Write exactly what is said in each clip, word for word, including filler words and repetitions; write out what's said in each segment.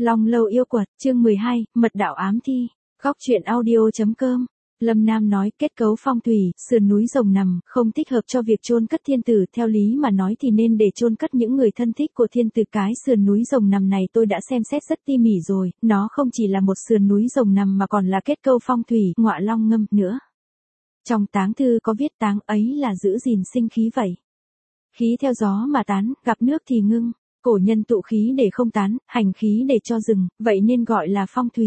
Long lâu yêu quật, chương mười hai, mật đạo ám thi, góc truyện audio.com. Lâm Nam nói kết cấu phong thủy, sườn núi rồng nằm, không thích hợp cho việc chôn cất thiên tử, theo lý mà nói thì nên để chôn cất những người thân thích của thiên tử. Cái sườn núi rồng nằm này tôi đã xem xét rất tỉ mỉ rồi, nó không chỉ là một sườn núi rồng nằm mà còn là kết cấu phong thủy, ngọa long ngâm nữa. Trong táng thư có viết táng ấy là giữ gìn sinh khí vậy. Khí theo gió mà tán, gặp nước thì ngưng. Cổ nhân tụ khí để không tán, hành khí để cho dừng, vậy nên gọi là phong thủy.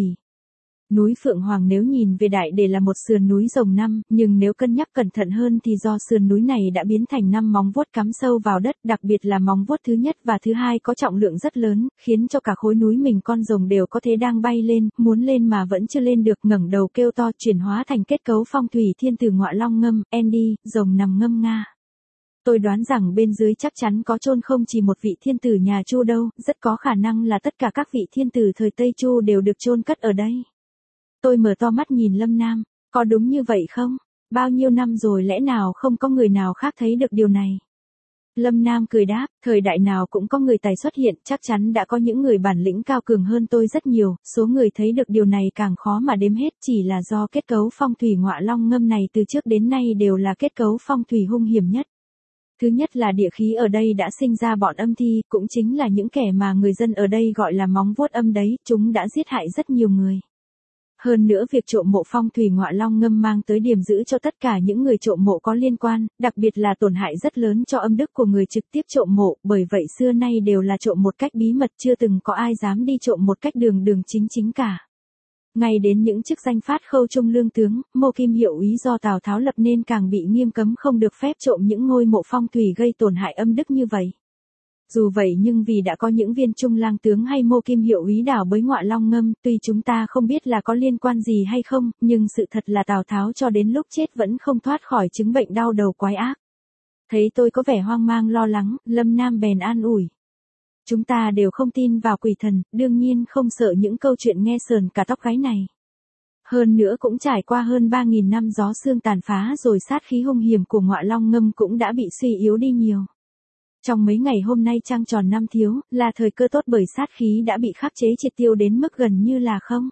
Núi Phượng Hoàng nếu nhìn về đại để là một sườn núi rồng năm, nhưng nếu cân nhắc cẩn thận hơn thì do sườn núi này đã biến thành năm móng vuốt cắm sâu vào đất, đặc biệt là móng vuốt thứ nhất và thứ hai có trọng lượng rất lớn, khiến cho cả khối núi mình con rồng đều có thể đang bay lên, muốn lên mà vẫn chưa lên được, ngẩng đầu kêu to, chuyển hóa thành kết cấu phong thủy thiên tử ngọa long ngâm, Andy, rồng nằm ngâm nga. Tôi đoán rằng bên dưới chắc chắn có chôn không chỉ một vị thiên tử nhà Chu đâu, rất có khả năng là tất cả các vị thiên tử thời Tây Chu đều được chôn cất ở đây. Tôi mở to mắt nhìn Lâm Nam, có đúng như vậy không? Bao nhiêu năm rồi lẽ nào không có người nào khác thấy được điều này? Lâm Nam cười đáp, thời đại nào cũng có người tài xuất hiện, chắc chắn đã có những người bản lĩnh cao cường hơn tôi rất nhiều, số người thấy được điều này càng khó mà đếm hết, chỉ là do kết cấu phong thủy ngọa long ngâm này từ trước đến nay đều là kết cấu phong thủy hung hiểm nhất. Thứ nhất là địa khí ở đây đã sinh ra bọn âm thi, cũng chính là những kẻ mà người dân ở đây gọi là móng vuốt âm đấy, chúng đã giết hại rất nhiều người. Hơn nữa việc trộm mộ phong thủy ngọa long ngâm mang tới điểm giữ cho tất cả những người trộm mộ có liên quan, đặc biệt là tổn hại rất lớn cho âm đức của người trực tiếp trộm mộ, bởi vậy xưa nay đều là trộm một cách bí mật, chưa từng có ai dám đi trộm một cách đường đường chính chính cả. Ngay đến những chức danh phát khâu trung lương tướng, mô kim hiệu úy do Tào Tháo lập nên càng bị nghiêm cấm không được phép trộm những ngôi mộ phong thủy gây tổn hại âm đức như vậy. Dù vậy nhưng vì đã có những viên trung lang tướng hay mô kim hiệu úy đảo bới ngọa long ngâm, tuy chúng ta không biết là có liên quan gì hay không, nhưng sự thật là Tào Tháo cho đến lúc chết vẫn không thoát khỏi chứng bệnh đau đầu quái ác. Thấy tôi có vẻ hoang mang lo lắng, Lâm Nam bèn an ủi. Chúng ta đều không tin vào quỷ thần, đương nhiên không sợ những câu chuyện nghe sờn cả tóc gáy này. Hơn nữa cũng trải qua hơn ba nghìn năm gió sương tàn phá rồi, sát khí hung hiểm của ngọa long ngâm cũng đã bị suy yếu đi nhiều. Trong mấy ngày hôm nay trăng tròn năm thiếu, là thời cơ tốt bởi sát khí đã bị khắc chế triệt tiêu đến mức gần như là không.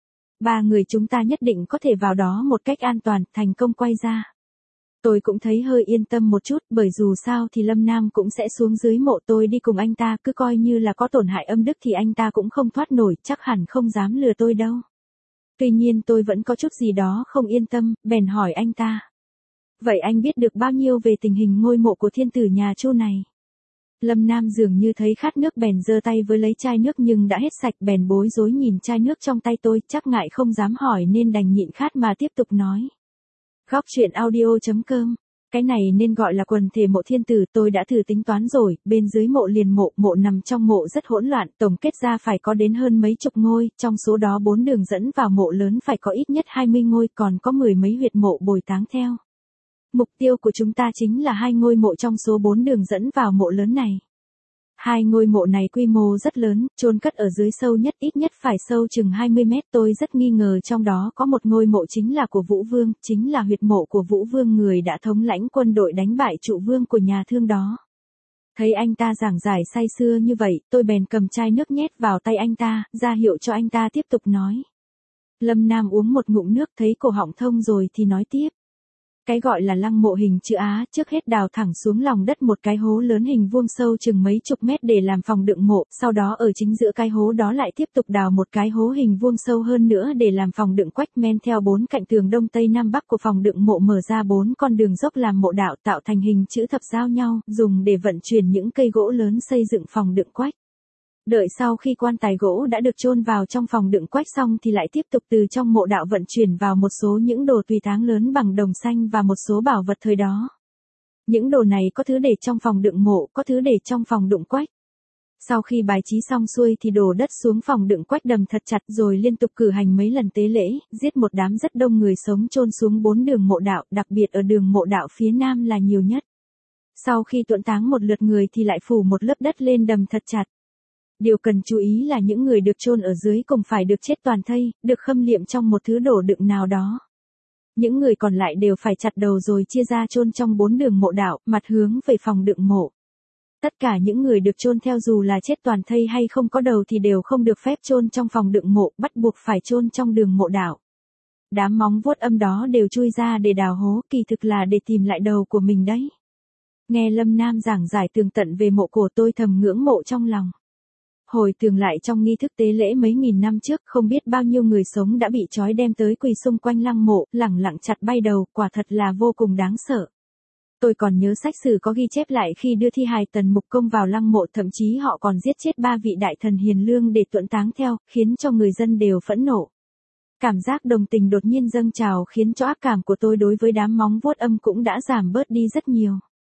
Ba người chúng ta nhất định có thể vào đó một cách an toàn, thành công quay ra. Tôi cũng thấy hơi yên tâm một chút, bởi dù sao thì Lâm Nam cũng sẽ xuống dưới mộ, tôi đi cùng anh ta, cứ coi như là có tổn hại âm đức thì anh ta cũng không thoát nổi, chắc hẳn không dám lừa tôi đâu. Tuy nhiên tôi vẫn có chút gì đó không yên tâm, bèn hỏi anh ta. Vậy anh biết được bao nhiêu về tình hình ngôi mộ của thiên tử nhà Chu này? Lâm Nam dường như thấy khát nước bèn giơ tay với lấy chai nước nhưng đã hết sạch, bèn bối rối nhìn chai nước trong tay tôi, chắc ngại không dám hỏi nên đành nhịn khát mà tiếp tục nói. Góc truyện audio.com. Cái này nên gọi là quần thể mộ thiên tử, tôi đã thử tính toán rồi, bên dưới mộ liền mộ, mộ nằm trong mộ rất hỗn loạn, tổng kết ra phải có đến hơn mấy chục ngôi, trong số đó bốn đường dẫn vào mộ lớn phải có ít nhất hai mươi ngôi, còn có mười mấy huyệt mộ bồi táng theo. Mục tiêu của chúng ta chính là hai ngôi mộ trong số bốn đường dẫn vào mộ lớn này. Hai ngôi mộ này quy mô rất lớn, chôn cất ở dưới sâu nhất, ít nhất phải sâu chừng hai mươi mét. Tôi rất nghi ngờ trong đó có một ngôi mộ chính là của Vũ Vương, chính là huyệt mộ của Vũ Vương, người đã thống lãnh quân đội đánh bại Trụ Vương của nhà Thương đó. Thấy anh ta giảng giải say sưa như vậy, tôi bèn cầm chai nước nhét vào tay anh ta, ra hiệu cho anh ta tiếp tục nói. Lâm Nam uống một ngụm nước, thấy cổ họng thông rồi thì nói tiếp. Cái gọi là lăng mộ hình chữ Á, trước hết đào thẳng xuống lòng đất một cái hố lớn hình vuông sâu chừng mấy chục mét để làm phòng đựng mộ, sau đó ở chính giữa cái hố đó lại tiếp tục đào một cái hố hình vuông sâu hơn nữa để làm phòng đựng quách, men theo bốn cạnh tường đông tây nam bắc của phòng đựng mộ mở ra bốn con đường dốc làm mộ đạo, tạo thành hình chữ thập giao nhau, dùng để vận chuyển những cây gỗ lớn xây dựng phòng đựng quách. Đợi sau khi quan tài gỗ đã được chôn vào trong phòng đựng quách xong thì lại tiếp tục từ trong mộ đạo vận chuyển vào một số những đồ tùy táng lớn bằng đồng xanh và một số bảo vật thời đó. Những đồ này có thứ để trong phòng đựng mộ, có thứ để trong phòng đựng quách. Sau khi bài trí xong xuôi thì đổ đất xuống phòng đựng quách đầm thật chặt rồi liên tục cử hành mấy lần tế lễ, giết một đám rất đông người sống chôn xuống bốn đường mộ đạo, đặc biệt ở đường mộ đạo phía nam là nhiều nhất. Sau khi tuẫn táng một lượt người thì lại phủ một lớp đất lên đầm thật chặt. Điều cần chú ý là những người được chôn ở dưới cùng phải được chết toàn thây, được khâm liệm trong một thứ đổ đựng nào đó. Những người còn lại đều phải chặt đầu rồi chia ra chôn trong bốn đường mộ đạo, mặt hướng về phòng đựng mộ. Tất cả những người được chôn theo dù là chết toàn thây hay không có đầu thì đều không được phép chôn trong phòng đựng mộ, bắt buộc phải chôn trong đường mộ đạo. Đám móng vuốt âm đó đều chui ra để đào hố, kỳ thực là để tìm lại đầu của mình đấy. Nghe Lâm Nam giảng giải tường tận về mộ cổ, tôi thầm ngưỡng mộ trong lòng. Hồi tưởng lại trong nghi thức tế lễ mấy nghìn năm trước, không biết bao nhiêu người sống đã bị trói đem tới quỳ xung quanh lăng mộ, lẳng lặng chặt bay đầu, quả thật là vô cùng đáng sợ. Tôi còn nhớ sách sử có ghi chép lại khi đưa thi hài Tần Mục Công vào lăng mộ, thậm chí họ còn giết chết ba vị đại thần hiền lương để tuẫn táng theo, khiến cho người dân đều phẫn nộ. Cảm giác đồng tình đột nhiên dâng trào khiến cho ác cảm của tôi đối với đám móng vuốt âm cũng đã giảm bớt đi rất nhiều.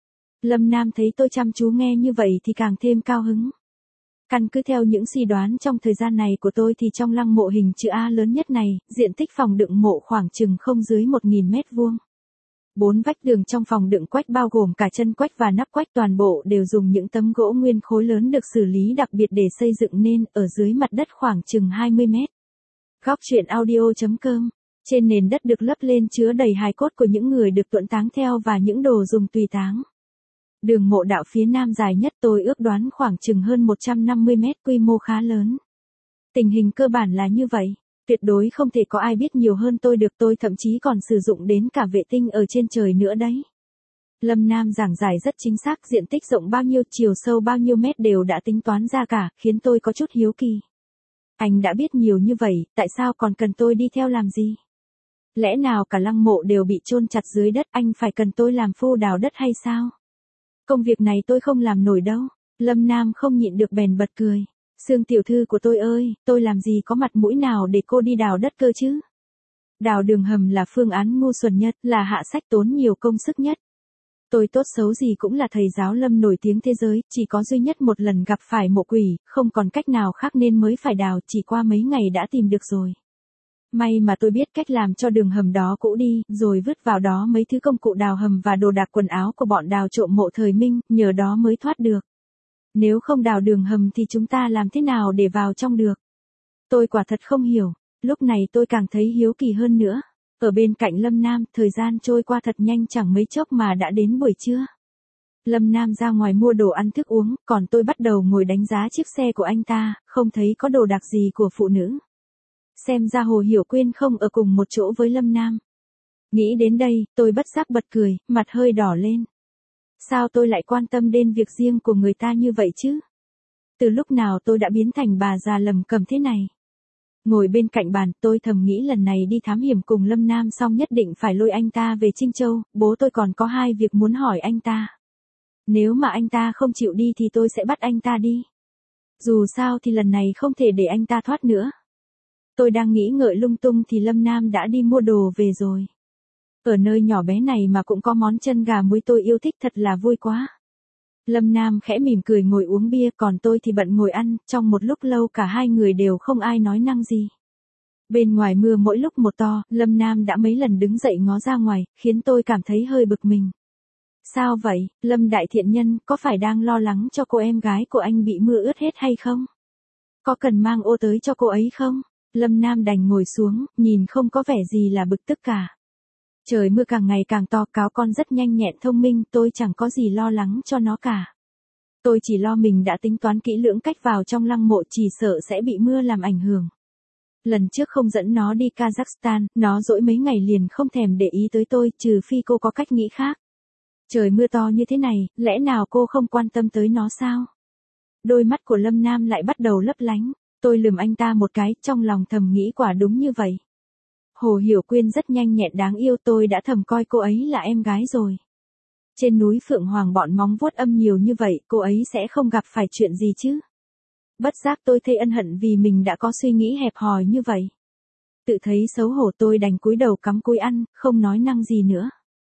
Lâm Nam thấy tôi chăm chú nghe như vậy thì càng thêm cao hứng. Căn cứ theo những suy đoán trong thời gian này của tôi thì trong lăng mộ hình chữ A lớn nhất này, diện tích phòng đựng mộ khoảng chừng không dưới một nghìn mét vuông. Bốn vách tường trong phòng đựng quách bao gồm cả chân quách và nắp quách toàn bộ đều dùng những tấm gỗ nguyên khối lớn được xử lý đặc biệt để xây dựng nên, ở dưới mặt đất khoảng chừng hai mươi mét. Góc truyện audio chấm com. Trên nền đất được lấp lên chứa đầy hài cốt của những người được tuẫn táng theo và những đồ dùng tùy táng. Đường mộ đạo phía nam dài nhất tôi ước đoán khoảng chừng hơn một trăm năm mươi mét, quy mô khá lớn. Tình hình cơ bản là như vậy, tuyệt đối không thể có ai biết nhiều hơn tôi được, tôi thậm chí còn sử dụng đến cả vệ tinh ở trên trời nữa đấy. Lâm Nam giảng giải rất chính xác, diện tích rộng bao nhiêu, chiều sâu bao nhiêu mét đều đã tính toán ra cả, khiến tôi có chút hiếu kỳ. Anh đã biết nhiều như vậy, tại sao còn cần tôi đi theo làm gì? Lẽ nào cả lăng mộ đều bị chôn chặt dưới đất, anh phải cần tôi làm phu đào đất hay sao? Công việc này tôi không làm nổi đâu. Lâm Nam không nhịn được bèn bật cười. Sương tiểu thư của tôi ơi, tôi làm gì có mặt mũi nào để cô đi đào đất cơ chứ? Đào đường hầm là phương án ngu xuẩn nhất, là hạ sách tốn nhiều công sức nhất. Tôi tốt xấu gì cũng là thầy giáo Lâm nổi tiếng thế giới, chỉ có duy nhất một lần gặp phải mộ quỷ, không còn cách nào khác nên mới phải đào, chỉ qua mấy ngày đã tìm được rồi. May mà tôi biết cách làm cho đường hầm đó cũ đi, rồi vứt vào đó mấy thứ công cụ đào hầm và đồ đạc quần áo của bọn đào trộm mộ thời Minh, nhờ đó mới thoát được. Nếu không đào đường hầm thì chúng ta làm thế nào để vào trong được? Tôi quả thật không hiểu, lúc này tôi càng thấy hiếu kỳ hơn nữa. Ở bên cạnh Lâm Nam, thời gian trôi qua thật nhanh, chẳng mấy chốc mà đã đến buổi trưa. Lâm Nam ra ngoài mua đồ ăn thức uống, còn tôi bắt đầu ngồi đánh giá chiếc xe của anh ta, không thấy có đồ đạc gì của phụ nữ. Xem ra Hồ Hiểu Quyên không ở cùng một chỗ với Lâm Nam. Nghĩ đến đây, tôi bất giác bật cười, mặt hơi đỏ lên. Sao tôi lại quan tâm đến việc riêng của người ta như vậy chứ? Từ lúc nào tôi đã biến thành bà già lầm cầm thế này? Ngồi bên cạnh bàn, tôi thầm nghĩ lần này đi thám hiểm cùng Lâm Nam xong nhất định phải lôi anh ta về Trinh Châu, bố tôi còn có hai việc muốn hỏi anh ta. Nếu mà anh ta không chịu đi thì tôi sẽ bắt anh ta đi. Dù sao thì lần này không thể để anh ta thoát nữa. Tôi đang nghĩ ngợi lung tung thì Lâm Nam đã đi mua đồ về rồi. Ở nơi nhỏ bé này mà cũng có món chân gà muối tôi yêu thích, thật là vui quá. Lâm Nam khẽ mỉm cười ngồi uống bia, còn tôi thì bận ngồi ăn, trong một lúc lâu cả hai người đều không ai nói năng gì. Bên ngoài mưa mỗi lúc một to, Lâm Nam đã mấy lần đứng dậy ngó ra ngoài, khiến tôi cảm thấy hơi bực mình. Sao vậy, Lâm đại thiện nhân, có phải đang lo lắng cho cô em gái của anh bị mưa ướt hết hay không? Có cần mang ô tới cho cô ấy không? Lâm Nam đành ngồi xuống, nhìn không có vẻ gì là bực tức cả. Trời mưa càng ngày càng to, cáo con rất nhanh nhẹn thông minh, tôi chẳng có gì lo lắng cho nó cả. Tôi chỉ lo mình đã tính toán kỹ lưỡng cách vào trong lăng mộ, chỉ sợ sẽ bị mưa làm ảnh hưởng. Lần trước không dẫn nó đi Kazakhstan, nó dỗi mấy ngày liền không thèm để ý tới tôi, trừ phi cô có cách nghĩ khác. Trời mưa to như thế này, lẽ nào cô không quan tâm tới nó sao? Đôi mắt của Lâm Nam lại bắt đầu lấp lánh. Tôi lườm anh ta một cái, trong lòng thầm nghĩ quả đúng như vậy. Hồ Hiểu Quyên rất nhanh nhẹn đáng yêu, tôi đã thầm coi cô ấy là em gái rồi. Trên núi Phượng Hoàng bọn móng vuốt âm nhiều như vậy, cô ấy sẽ không gặp phải chuyện gì chứ. Bất giác tôi thấy ân hận vì mình đã có suy nghĩ hẹp hòi như vậy. Tự thấy xấu hổ tôi đành cúi đầu cắm cúi ăn, không nói năng gì nữa.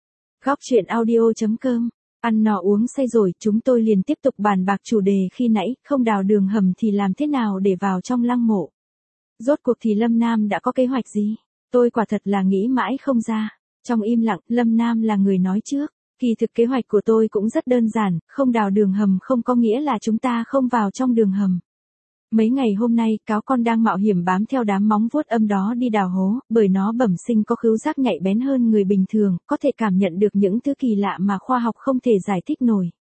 Góc truyện audio chấm com. Ăn no uống say rồi, chúng tôi liền tiếp tục bàn bạc chủ đề khi nãy, không đào đường hầm thì làm thế nào để vào trong lăng mộ. Rốt cuộc thì Lâm Nam đã có kế hoạch gì? Tôi quả thật là nghĩ mãi không ra. Trong im lặng, Lâm Nam là người nói trước. Kỳ thực kế hoạch của tôi cũng rất đơn giản, không đào đường hầm không có nghĩa là chúng ta không vào trong đường hầm. Mấy ngày hôm nay, cáo con đang mạo hiểm bám theo đám móng vuốt âm đó đi đào hố, bởi nó bẩm sinh có khứu giác nhạy bén hơn người bình thường, có thể cảm nhận được những thứ kỳ lạ mà khoa học không thể giải thích nổi.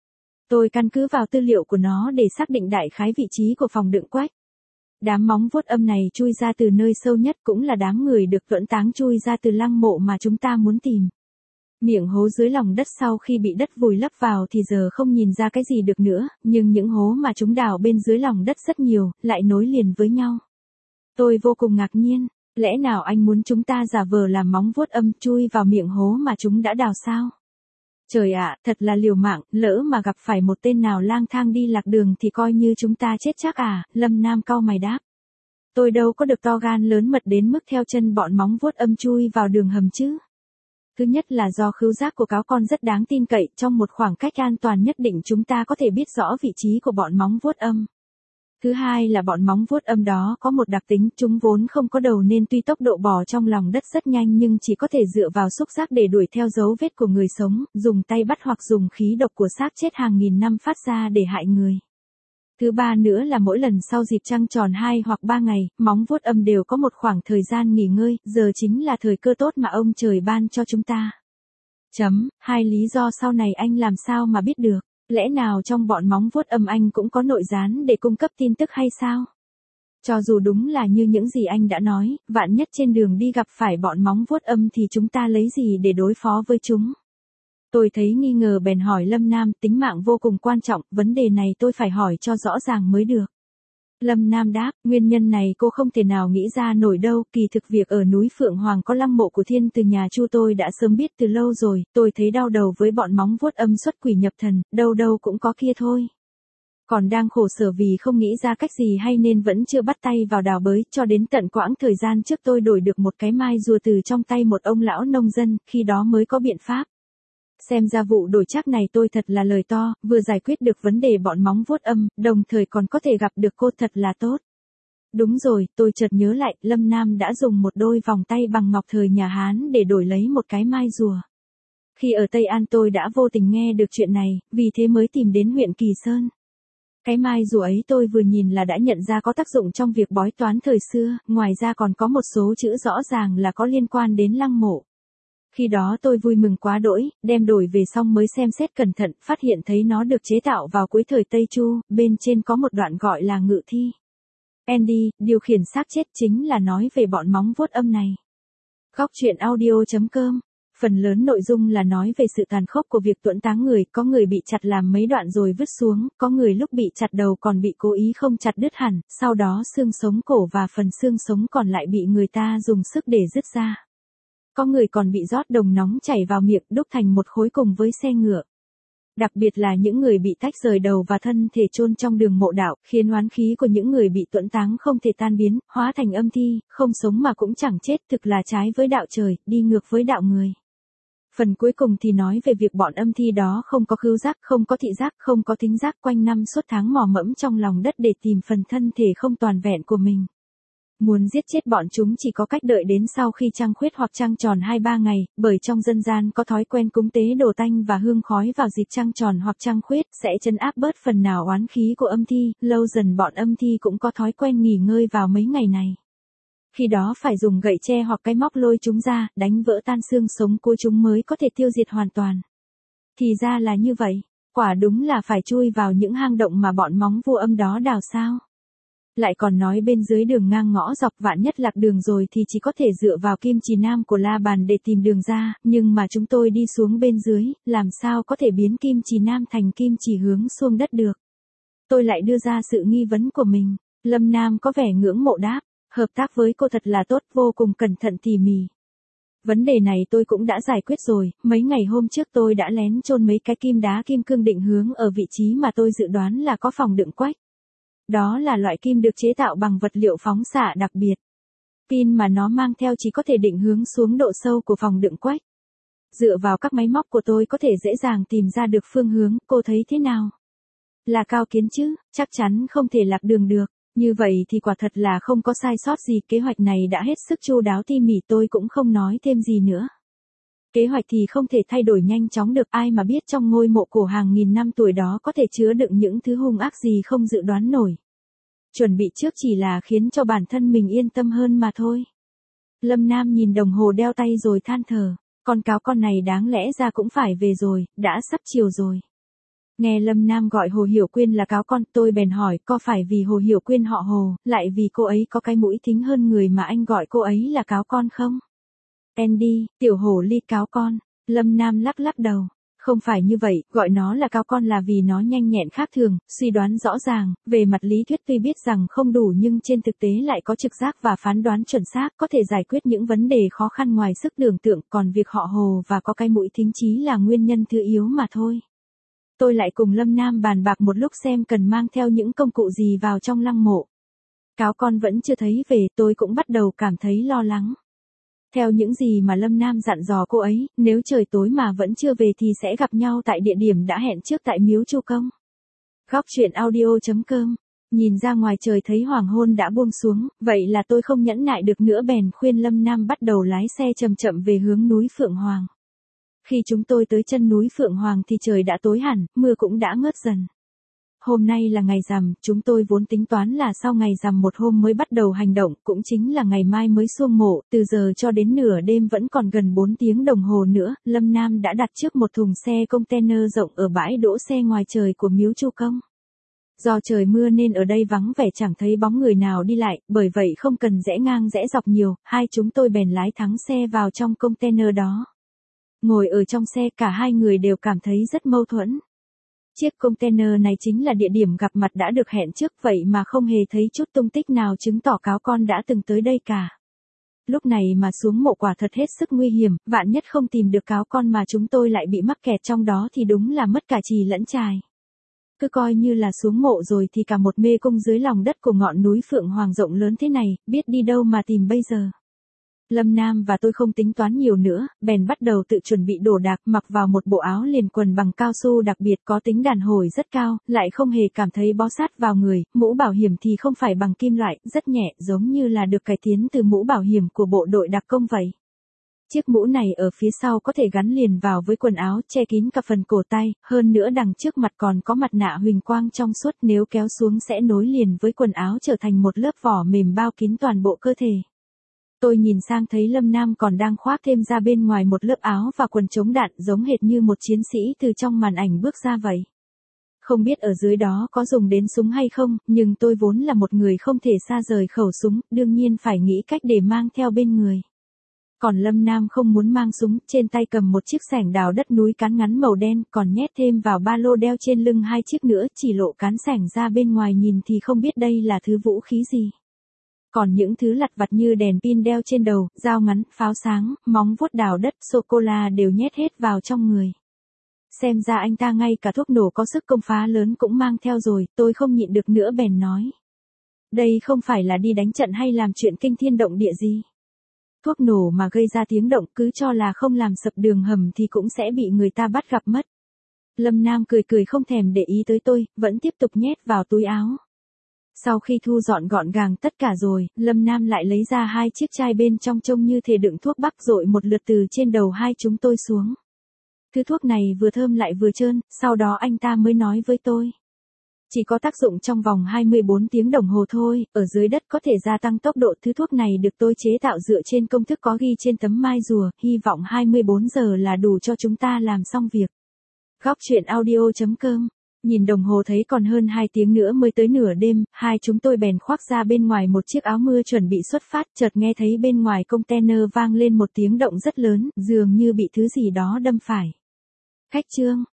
Tôi căn cứ vào tư liệu của nó để xác định đại khái vị trí của phòng đựng quách. Đám móng vuốt âm này chui ra từ nơi sâu nhất, cũng là đám người được tuẫn táng chui ra từ lăng mộ mà chúng ta muốn tìm. Miệng hố dưới lòng đất sau khi bị đất vùi lấp vào thì giờ không nhìn ra cái gì được nữa, nhưng những hố mà chúng đào bên dưới lòng đất rất nhiều, lại nối liền với nhau. Tôi vô cùng ngạc nhiên, lẽ nào anh muốn chúng ta giả vờ làm móng vuốt âm chui vào miệng hố mà chúng đã đào sao? Trời ạ, thật là liều mạng, lỡ mà gặp phải một tên nào lang thang đi lạc đường thì coi như chúng ta chết chắc à, Lâm Nam cau mày đáp. Tôi đâu có được to gan lớn mật đến mức theo chân bọn móng vuốt âm chui vào đường hầm chứ. Thứ nhất là do khứu giác của cáo con rất đáng tin cậy, trong một khoảng cách an toàn nhất định chúng ta có thể biết rõ vị trí của bọn móng vuốt âm. Thứ hai là bọn móng vuốt âm đó có một đặc tính, chúng vốn không có đầu nên tuy tốc độ bò trong lòng đất rất nhanh nhưng chỉ có thể dựa vào xúc giác để đuổi theo dấu vết của người sống, dùng tay bắt hoặc dùng khí độc của xác chết hàng nghìn năm phát ra để hại người. Thứ ba nữa là mỗi lần sau dịp trăng tròn hai hoặc ba ngày, móng vuốt âm đều có một khoảng thời gian nghỉ ngơi, giờ chính là thời cơ tốt mà ông trời ban cho chúng ta. Chấm, hai lý do sau này anh làm sao mà biết được, lẽ nào trong bọn móng vuốt âm anh cũng có nội gián để cung cấp tin tức hay sao? Cho dù đúng là như những gì anh đã nói, vạn nhất trên đường đi gặp phải bọn móng vuốt âm thì chúng ta lấy gì để đối phó với chúng? Tôi thấy nghi ngờ bèn hỏi Lâm Nam, tính mạng vô cùng quan trọng, vấn đề này tôi phải hỏi cho rõ ràng mới được. Lâm Nam đáp, nguyên nhân này cô không thể nào nghĩ ra nổi đâu, kỳ thực việc ở núi Phượng Hoàng có lăng mộ của thiên từ nhà Chu tôi đã sớm biết từ lâu rồi, tôi thấy đau đầu với bọn móng vuốt âm xuất quỷ nhập thần, đâu đâu cũng có kia thôi. Còn đang khổ sở vì không nghĩ ra cách gì hay nên vẫn chưa bắt tay vào đào bới, cho đến tận quãng thời gian trước tôi đổi được một cái mai rùa từ trong tay một ông lão nông dân, khi đó mới có biện pháp. Xem ra vụ đổi trác này tôi thật là lời to, vừa giải quyết được vấn đề bọn móng vuốt âm, đồng thời còn có thể gặp được cô thật là tốt. Đúng rồi, tôi chợt nhớ lại, Lâm Nam đã dùng một đôi vòng tay bằng ngọc thời nhà Hán để đổi lấy một cái mai rùa. Khi ở Tây An tôi đã vô tình nghe được chuyện này, vì thế mới tìm đến huyện Kỳ Sơn. Cái mai rùa ấy tôi vừa nhìn là đã nhận ra có tác dụng trong việc bói toán thời xưa, ngoài ra còn có một số chữ rõ ràng là có liên quan đến lăng mộ. Khi đó tôi vui mừng quá đỗi, đem đổi về xong mới xem xét cẩn thận, phát hiện thấy nó được chế tạo vào cuối thời Tây Chu, bên trên có một đoạn gọi là ngự thi. Andy, điều khiển xác chết chính là nói về bọn móng vuốt âm này. Góc truyện audio chấm com. Phần lớn nội dung là nói về sự tàn khốc của việc tuẫn táng người, có người bị chặt làm mấy đoạn rồi vứt xuống, có người lúc bị chặt đầu còn bị cố ý không chặt đứt hẳn, sau đó xương sống cổ và phần xương sống còn lại bị người ta dùng sức để rứt ra. Có người còn bị rót đồng nóng chảy vào miệng đúc thành một khối cùng với xe ngựa. Đặc biệt là những người bị tách rời đầu và thân thể chôn trong đường mộ đạo, khiến oán khí của những người bị tuẫn táng không thể tan biến, hóa thành âm thi, không sống mà cũng chẳng chết, thực là trái với đạo trời, đi ngược với đạo người. Phần cuối cùng thì nói về việc bọn âm thi đó không có khứu giác, không có thị giác, không có thính giác, quanh năm suốt tháng mò mẫm trong lòng đất để tìm phần thân thể không toàn vẹn của mình. Muốn giết chết bọn chúng chỉ có cách đợi đến sau khi trăng khuyết hoặc trăng tròn hai ba ngày, bởi trong dân gian có thói quen cúng tế đồ tanh và hương khói vào dịp trăng tròn hoặc trăng khuyết, sẽ trấn áp bớt phần nào oán khí của âm thi, lâu dần bọn âm thi cũng có thói quen nghỉ ngơi vào mấy ngày này. Khi đó phải dùng gậy tre hoặc cái móc lôi chúng ra, đánh vỡ tan xương sống của chúng mới có thể tiêu diệt hoàn toàn. Thì ra là như vậy, quả đúng là phải chui vào những hang động mà bọn móng vua âm đó đào sao. Lại còn nói bên dưới đường ngang ngõ dọc, vạn nhất lạc đường rồi thì chỉ có thể dựa vào kim chỉ nam của La Bàn để tìm đường ra, nhưng mà chúng tôi đi xuống bên dưới, làm sao có thể biến kim chỉ nam thành kim chỉ hướng xuống đất được. Tôi lại đưa ra sự nghi vấn của mình, Lâm Nam có vẻ ngưỡng mộ đáp, hợp tác với cô thật là tốt, vô cùng cẩn thận tỉ mỉ. Vấn đề này tôi cũng đã giải quyết rồi, mấy ngày hôm trước tôi đã lén chôn mấy cái kim đá kim cương định hướng ở vị trí mà tôi dự đoán là có phòng đựng quách. Đó là loại kim được chế tạo bằng vật liệu phóng xạ đặc biệt. Pin mà nó mang theo chỉ có thể định hướng xuống độ sâu của phòng đựng quách. Dựa vào các máy móc của tôi có thể dễ dàng tìm ra được phương hướng, cô thấy thế nào? Là cao kiến chứ, chắc chắn không thể lạc đường được. Như vậy thì quả thật là không có sai sót gì, kế hoạch này đã hết sức chu đáo tỉ mỉ, tôi cũng không nói thêm gì nữa. Kế hoạch thì không thể thay đổi nhanh chóng được, ai mà biết trong ngôi mộ cổ hàng nghìn năm tuổi đó có thể chứa đựng những thứ hung ác gì không dự đoán nổi. Chuẩn bị trước chỉ là khiến cho bản thân mình yên tâm hơn mà thôi. Lâm Nam nhìn đồng hồ đeo tay rồi than thở, con cáo con này đáng lẽ ra cũng phải về rồi, đã sắp chiều rồi. Nghe Lâm Nam gọi Hồ Hiểu Quyên là cáo con, tôi bèn hỏi có phải vì Hồ Hiểu Quyên họ Hồ, lại vì cô ấy có cái mũi thính hơn người mà anh gọi cô ấy là cáo con không? Andy, tiểu hổ ly cáo con. Lâm Nam lắc lắc đầu. Không phải như vậy, gọi nó là cáo con là vì nó nhanh nhẹn khác thường, suy đoán rõ ràng, về mặt lý thuyết tuy biết rằng không đủ nhưng trên thực tế lại có trực giác và phán đoán chuẩn xác, có thể giải quyết những vấn đề khó khăn ngoài sức tưởng tượng, còn việc họ Hồ và có cái mũi thính chí là nguyên nhân thứ yếu mà thôi. Tôi lại cùng Lâm Nam bàn bạc một lúc xem cần mang theo những công cụ gì vào trong lăng mộ. Cáo con vẫn chưa thấy về, tôi cũng bắt đầu cảm thấy lo lắng. Theo những gì mà Lâm Nam dặn dò cô ấy, nếu trời tối mà vẫn chưa về thì sẽ gặp nhau tại địa điểm đã hẹn trước tại miếu Chu Công. Góc truyện audio chấm com. Nhìn ra ngoài trời thấy hoàng hôn đã buông xuống, vậy là tôi không nhẫn nại được nữa bèn khuyên Lâm Nam bắt đầu lái xe chậm chậm về hướng núi Phượng Hoàng. Khi chúng tôi tới chân núi Phượng Hoàng thì trời đã tối hẳn, mưa cũng đã ngớt dần. Hôm nay là ngày rằm, chúng tôi vốn tính toán là sau ngày rằm một hôm mới bắt đầu hành động, cũng chính là ngày mai mới xuông mộ, từ giờ cho đến nửa đêm vẫn còn gần bốn tiếng đồng hồ nữa, Lâm Nam đã đặt trước một thùng xe container rộng ở bãi đỗ xe ngoài trời của miếu Chu Công. Do trời mưa nên ở đây vắng vẻ chẳng thấy bóng người nào đi lại, bởi vậy không cần rẽ ngang rẽ dọc nhiều, hai chúng tôi bèn lái thẳng xe vào trong container đó. Ngồi ở trong xe cả hai người đều cảm thấy rất mâu thuẫn. Chiếc container này chính là địa điểm gặp mặt đã được hẹn trước vậy mà không hề thấy chút tung tích nào chứng tỏ cáo con đã từng tới đây cả. Lúc này mà xuống mộ quả thật hết sức nguy hiểm, vạn nhất không tìm được cáo con mà chúng tôi lại bị mắc kẹt trong đó thì đúng là mất cả trì lẫn trài. Cứ coi như là xuống mộ rồi thì cả một mê cung dưới lòng đất của ngọn núi Phượng Hoàng rộng lớn thế này, biết đi đâu mà tìm bây giờ. Lâm Nam và tôi không tính toán nhiều nữa, bèn bắt đầu tự chuẩn bị đồ đạc, mặc vào một bộ áo liền quần bằng cao su đặc biệt có tính đàn hồi rất cao, lại không hề cảm thấy bó sát vào người, mũ bảo hiểm thì không phải bằng kim loại, rất nhẹ, giống như là được cải tiến từ mũ bảo hiểm của bộ đội đặc công vậy. Chiếc mũ này ở phía sau có thể gắn liền vào với quần áo, che kín cả phần cổ tay, hơn nữa đằng trước mặt còn có mặt nạ huỳnh quang trong suốt, nếu kéo xuống sẽ nối liền với quần áo trở thành một lớp vỏ mềm bao kín toàn bộ cơ thể. Tôi nhìn sang thấy Lâm Nam còn đang khoác thêm ra bên ngoài một lớp áo và quần chống đạn giống hệt như một chiến sĩ từ trong màn ảnh bước ra vậy. Không biết ở dưới đó có dùng đến súng hay không, nhưng tôi vốn là một người không thể xa rời khẩu súng, đương nhiên phải nghĩ cách để mang theo bên người. Còn Lâm Nam không muốn mang súng, trên tay cầm một chiếc xẻng đào đất núi cán ngắn màu đen, còn nhét thêm vào ba lô đeo trên lưng hai chiếc nữa, chỉ lộ cán xẻng ra bên ngoài nhìn thì không biết đây là thứ vũ khí gì. Còn những thứ lặt vặt như đèn pin đeo trên đầu, dao ngắn, pháo sáng, móng vuốt đào đất, sô-cô-la đều nhét hết vào trong người. Xem ra anh ta ngay cả thuốc nổ có sức công phá lớn cũng mang theo rồi, tôi không nhịn được nữa bèn nói. Đây không phải là đi đánh trận hay làm chuyện kinh thiên động địa gì. Thuốc nổ mà gây ra tiếng động cứ cho là không làm sập đường hầm thì cũng sẽ bị người ta bắt gặp mất. Lâm Nam cười cười không thèm để ý tới tôi, vẫn tiếp tục nhét vào túi áo. Sau khi thu dọn gọn gàng tất cả rồi, Lâm Nam lại lấy ra hai chiếc chai bên trong trông như thể đựng thuốc bắc dội một lượt từ trên đầu hai chúng tôi xuống. Thứ thuốc này vừa thơm lại vừa trơn, sau đó anh ta mới nói với tôi. Chỉ có tác dụng trong vòng hai mươi bốn tiếng đồng hồ thôi, ở dưới đất có thể gia tăng tốc độ. Thứ thuốc này được tôi chế tạo dựa trên công thức có ghi trên tấm mai rùa, hy vọng hai mươi bốn giờ là đủ cho chúng ta làm xong việc. Góc truyện audio chấm com. Nhìn đồng hồ thấy còn hơn hai tiếng nữa mới tới nửa đêm, hai chúng tôi bèn khoác ra bên ngoài một chiếc áo mưa chuẩn bị xuất phát, chợt nghe thấy bên ngoài container vang lên một tiếng động rất lớn, dường như bị thứ gì đó đâm phải. Khách trương,